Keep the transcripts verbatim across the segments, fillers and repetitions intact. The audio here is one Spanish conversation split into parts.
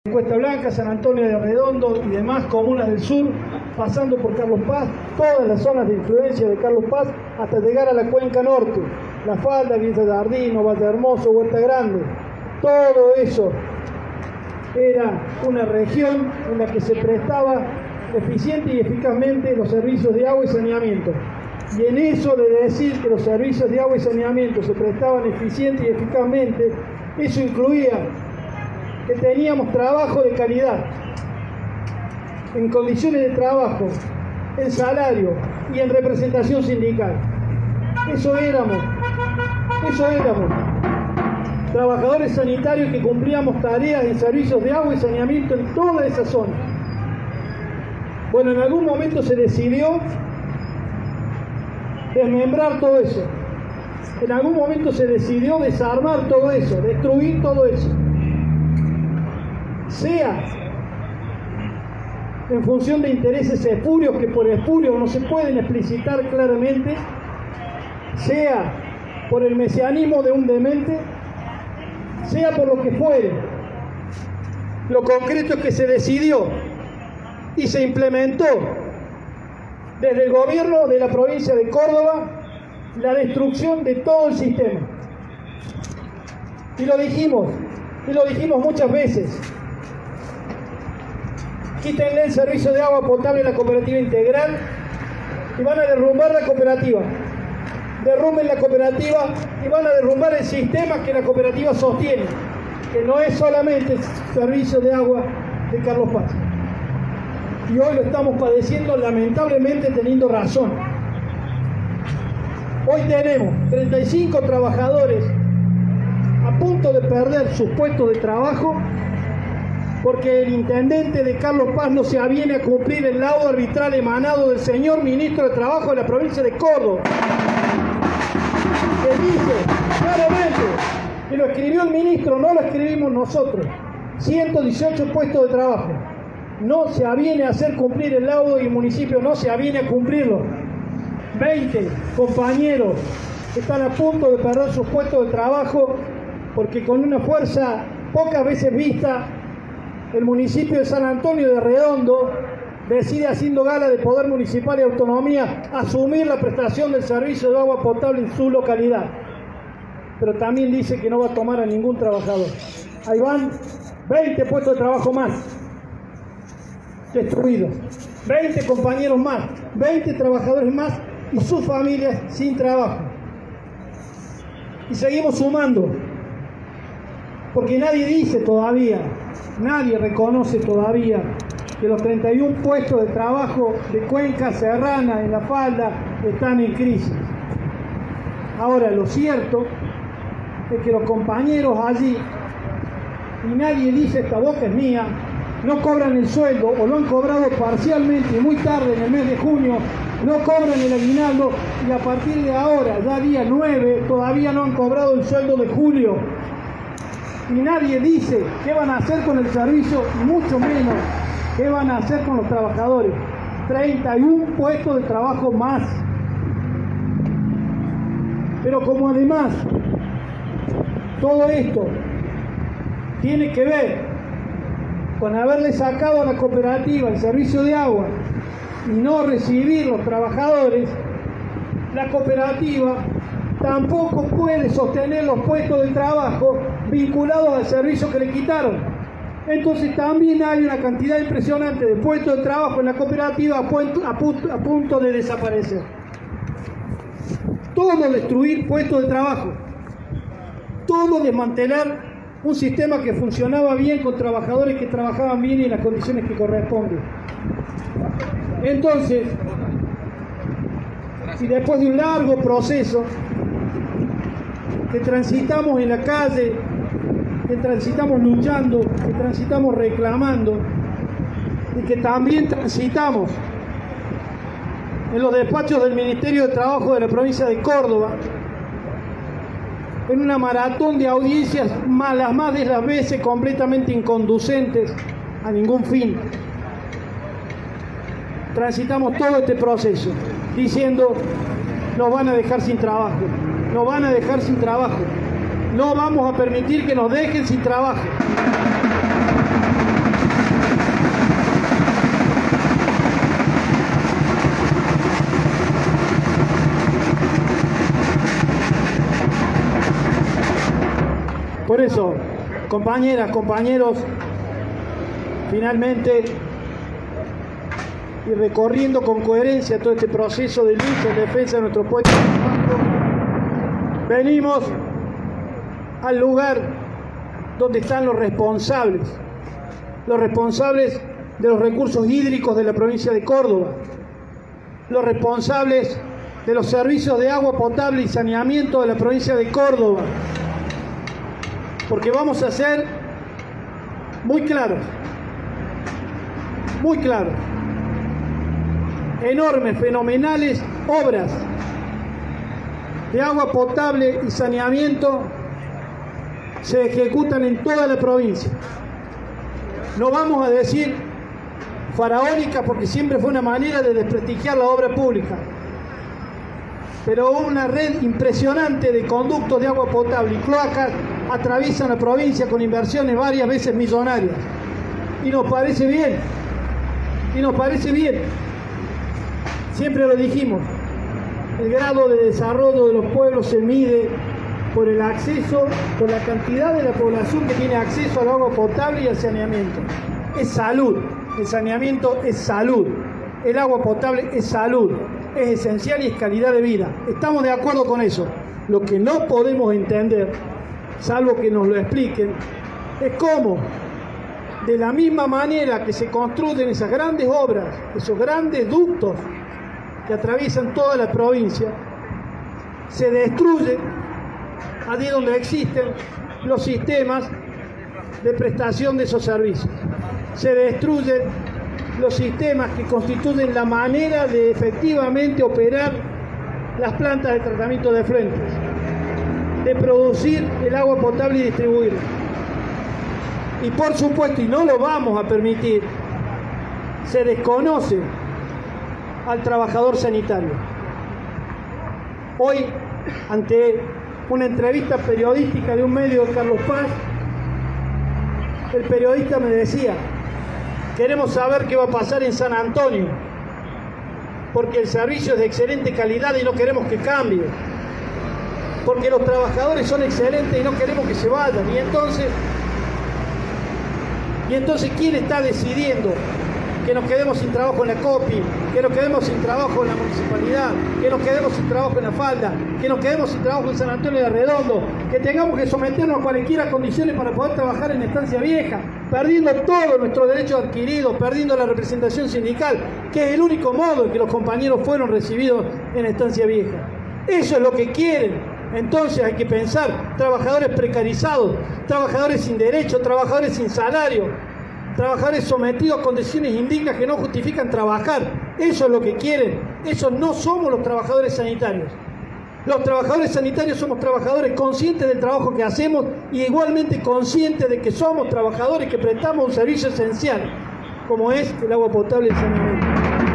Cuesta Blanca, San Antonio de Redondo y demás comunas del sur, pasando por Carlos Paz, todas las zonas de influencia de Carlos Paz, hasta llegar a la cuenca norte, La Falda, Villa Jardino, Valle Hermoso, Huerta Grande. Todo eso era una región en la que se prestaba eficiente y eficazmente los servicios de agua y saneamiento. Y en eso de decir que los servicios de agua y saneamiento se prestaban eficiente y eficazmente, eso incluía que teníamos trabajo de calidad, en condiciones de trabajo, en salario y en representación sindical. Eso éramos, eso éramos. Trabajadores sanitarios que cumplíamos tareas en servicios de agua y saneamiento en toda esa zona. Bueno, en algún momento se decidió desmembrar todo eso. En algún momento se decidió desarmar todo eso, destruir todo eso. Sea en función de intereses espurios que por espurios no se pueden explicitar claramente, sea por el mesianismo de un demente, sea por lo que fuere. Lo concreto es que se decidió y se implementó desde el gobierno de la provincia de Córdoba la destrucción de todo el sistema. Y lo dijimos, y lo dijimos muchas veces. Quítenle el servicio de agua potable a la cooperativa integral y van a derrumbar la cooperativa. Derrumben la cooperativa y van a derrumbar el sistema que la cooperativa sostiene, que no es solamente el servicio de agua de Carlos Paz. Y hoy lo estamos padeciendo, lamentablemente teniendo razón. Hoy tenemos treinta y cinco trabajadores a punto de perder sus puestos de trabajo porque el intendente de Carlos Paz no se aviene a cumplir el laudo arbitral emanado del señor ministro de Trabajo de la provincia de Córdoba. Que dice claramente, que lo escribió el ministro, no lo escribimos nosotros, ciento dieciocho puestos de trabajo. No se aviene a hacer cumplir el laudo y el municipio no se aviene a cumplirlo. veinte compañeros están a punto de perder sus puestos de trabajo porque con una fuerza pocas veces vista, el municipio de San Antonio de Redondo decide, haciendo gala de poder municipal y autonomía, asumir la prestación del servicio de agua potable en su localidad. Pero también dice que no va a tomar a ningún trabajador. Ahí van veinte puestos de trabajo más destruidos, veinte compañeros más, veinte trabajadores más y sus familias sin trabajo. Y seguimos sumando, porque nadie dice todavía, nadie reconoce todavía que los treinta y uno puestos de trabajo de Cuenca Serrana en La Falda están en crisis. Ahora, lo cierto es que los compañeros allí, y nadie dice esta boca es mía, no cobran el sueldo o lo han cobrado parcialmente y muy tarde en el mes de junio, no cobran el aguinaldo y a partir de ahora, ya día nueve, todavía no han cobrado el sueldo de julio. Y nadie dice qué van a hacer con el servicio, y mucho menos qué van a hacer con los trabajadores. treinta y uno puestos de trabajo más. Pero como además todo esto tiene que ver con haberle sacado a la cooperativa el servicio de agua y no recibir los trabajadores, la cooperativa tampoco puede sostener los puestos de trabajo vinculados al servicio que le quitaron. Entonces también hay una cantidad impresionante de puestos de trabajo en la cooperativa a punto, a punto, a punto de desaparecer. Todo destruir puestos de trabajo, todo desmantelar un sistema que funcionaba bien con trabajadores que trabajaban bien y en las condiciones que corresponden. Entonces, y después de un largo proceso que transitamos en la calle, que transitamos luchando, que transitamos reclamando y que también transitamos en los despachos del Ministerio de Trabajo de la provincia de Córdoba, en una maratón de audiencias, las más de las veces completamente inconducentes a ningún fin. Transitamos todo este proceso diciendo, nos van a dejar sin trabajo, nos van a dejar sin trabajo, no vamos a permitir que nos dejen sin trabajo. eso, compañeras, compañeros, finalmente, y recorriendo con coherencia todo este proceso de lucha en defensa de nuestro pueblo, venimos al lugar donde están los responsables, los responsables de los recursos hídricos de la provincia de Córdoba, los responsables de los servicios de agua potable y saneamiento de la provincia de Córdoba, porque vamos a ser muy claros, muy claros. Enormes, fenomenales obras de agua potable y saneamiento se ejecutan en toda la provincia. No vamos a decir faraónica porque siempre fue una manera de desprestigiar la obra pública, pero una red impresionante de conductos de agua potable y cloacas atraviesan la provincia con inversiones varias veces millonarias. Y nos parece bien, y nos parece bien. Siempre lo dijimos, el grado de desarrollo de los pueblos se mide por el acceso, por la cantidad de la población que tiene acceso al agua potable y al saneamiento. Es salud, el saneamiento es salud, el agua potable es salud, es esencial y es calidad de vida. Estamos de acuerdo con eso. Lo que no podemos entender, salvo que nos lo expliquen, es cómo, de la misma manera que se construyen esas grandes obras, esos grandes ductos que atraviesan toda la provincia, se destruyen allí donde existen los sistemas de prestación de esos servicios. Se destruyen los sistemas que constituyen la manera de efectivamente operar las plantas de tratamiento de efluentes, de producir el agua potable y distribuirla. Y por supuesto, y no lo vamos a permitir, se desconoce al trabajador sanitario. Hoy, ante una entrevista periodística de un medio de Carlos Paz, el periodista me decía: queremos saber qué va a pasar en San Antonio, porque el servicio es de excelente calidad y no queremos que cambie, porque los trabajadores son excelentes y no queremos que se vayan. Y entonces, y entonces ¿quién está decidiendo que nos quedemos sin trabajo en la COPI, que nos quedemos sin trabajo en la municipalidad, que nos quedemos sin trabajo en la Falda, que nos quedemos sin trabajo en San Antonio de Redondo, que tengamos que someternos a cualquiera condiciones para poder trabajar en Estancia Vieja, perdiendo todos nuestros derechos adquiridos, perdiendo la representación sindical, que es el único modo en que los compañeros fueron recibidos en Estancia Vieja? Eso es lo que quieren. Entonces hay que pensar: trabajadores precarizados, trabajadores sin derecho, trabajadores sin salario, trabajadores sometidos a condiciones indignas que no justifican trabajar. Eso es lo que quieren. Eso no somos los trabajadores sanitarios. Los trabajadores sanitarios somos trabajadores conscientes del trabajo que hacemos y igualmente conscientes de que somos trabajadores que prestamos un servicio esencial, como es el agua potable y el saneamiento.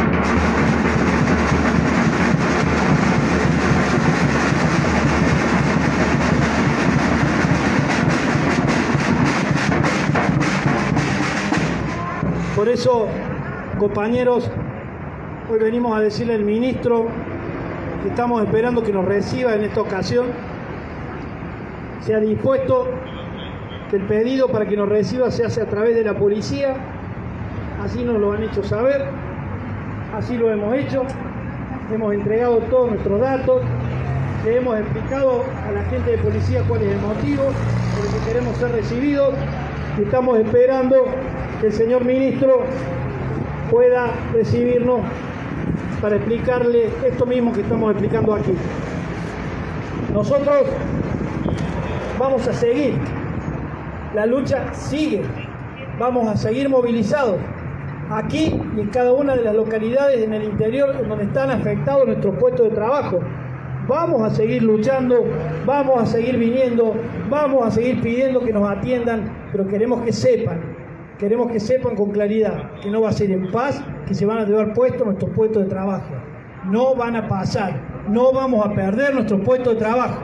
Por eso, compañeros, hoy venimos a decirle al ministro que estamos esperando que nos reciba en esta ocasión. Se ha dispuesto que el pedido para que nos reciba se hace a través de la policía. Así nos lo han hecho saber, así lo hemos hecho. Hemos entregado todos nuestros datos, le hemos explicado a la gente de policía cuál es el motivo por el que queremos ser recibidos y estamos esperando que el señor ministro pueda recibirnos para explicarle esto mismo que estamos explicando aquí. Nosotros vamos a seguir, la lucha sigue, vamos a seguir movilizados aquí y en cada una de las localidades en el interior en donde están afectados nuestros puestos de trabajo. Vamos a seguir luchando, vamos a seguir viniendo, vamos a seguir pidiendo que nos atiendan, pero queremos que sepan Queremos que sepan con claridad que no va a ser en paz que se van a llevar puestos nuestros puestos de trabajo. No van a pasar, no vamos a perder nuestros puestos de trabajo.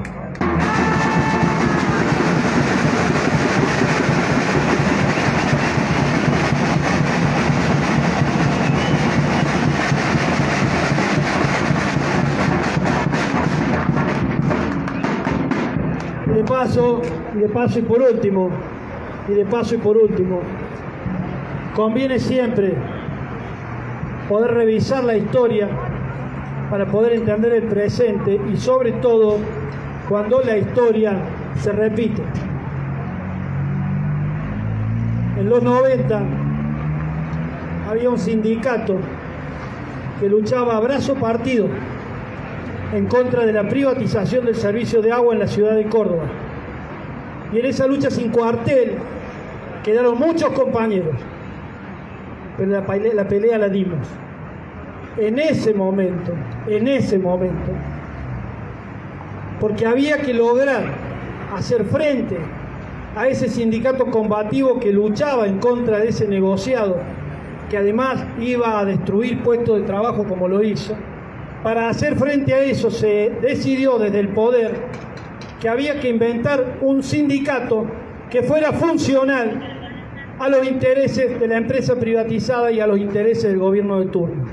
De paso, Y de paso y por último, y de paso y por último, conviene siempre poder revisar la historia para poder entender el presente y sobre todo cuando la historia se repite. En los noventa había un sindicato que luchaba a brazo partido en contra de la privatización del servicio de agua en la ciudad de Córdoba. Y en esa lucha sin cuartel quedaron muchos compañeros, pero la pelea, la pelea la dimos. En ese momento, en ese momento, porque había que lograr hacer frente a ese sindicato combativo que luchaba en contra de ese negociado, que además iba a destruir puestos de trabajo como lo hizo. Para hacer frente a eso se decidió desde el poder que había que inventar un sindicato que fuera funcional a los intereses de la empresa privatizada y a los intereses del gobierno de turno.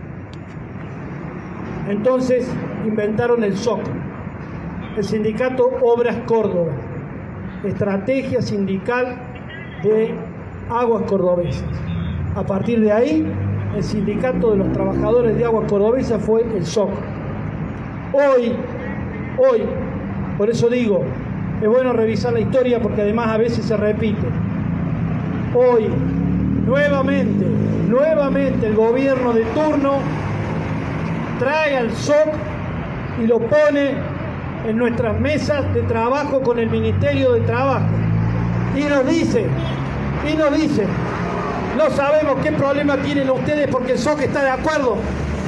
Entonces inventaron el S O C, el Sindicato Obras Córdoba, Estrategia Sindical de Aguas Cordobesas. A partir de ahí, el Sindicato de los Trabajadores de Aguas Cordobesas fue el S O C. Hoy, hoy, por eso digo, es bueno revisar la historia porque además a veces se repite. Hoy, nuevamente, nuevamente el gobierno de turno trae al S O C y lo pone en nuestras mesas de trabajo con el Ministerio de Trabajo. Y nos dice, y nos dice, no sabemos qué problema tienen ustedes porque el S O C está de acuerdo.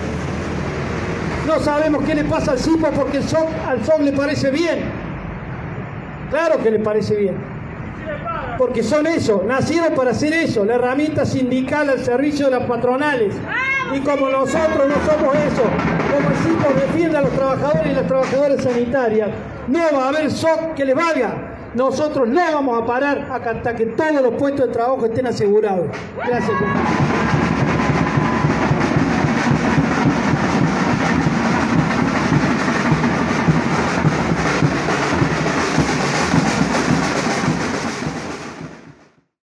No sabemos qué le pasa al CIPO porque el S O C, al S O C le parece bien. Claro que le parece bien. Porque son eso, nacieron para hacer eso, la herramienta sindical al servicio de las patronales. Y como nosotros no somos eso, como el CIPO defiende a los trabajadores y las trabajadoras sanitarias, no va a haber S O C que les valga. Nosotros no vamos a parar hasta que todos los puestos de trabajo estén asegurados. Gracias.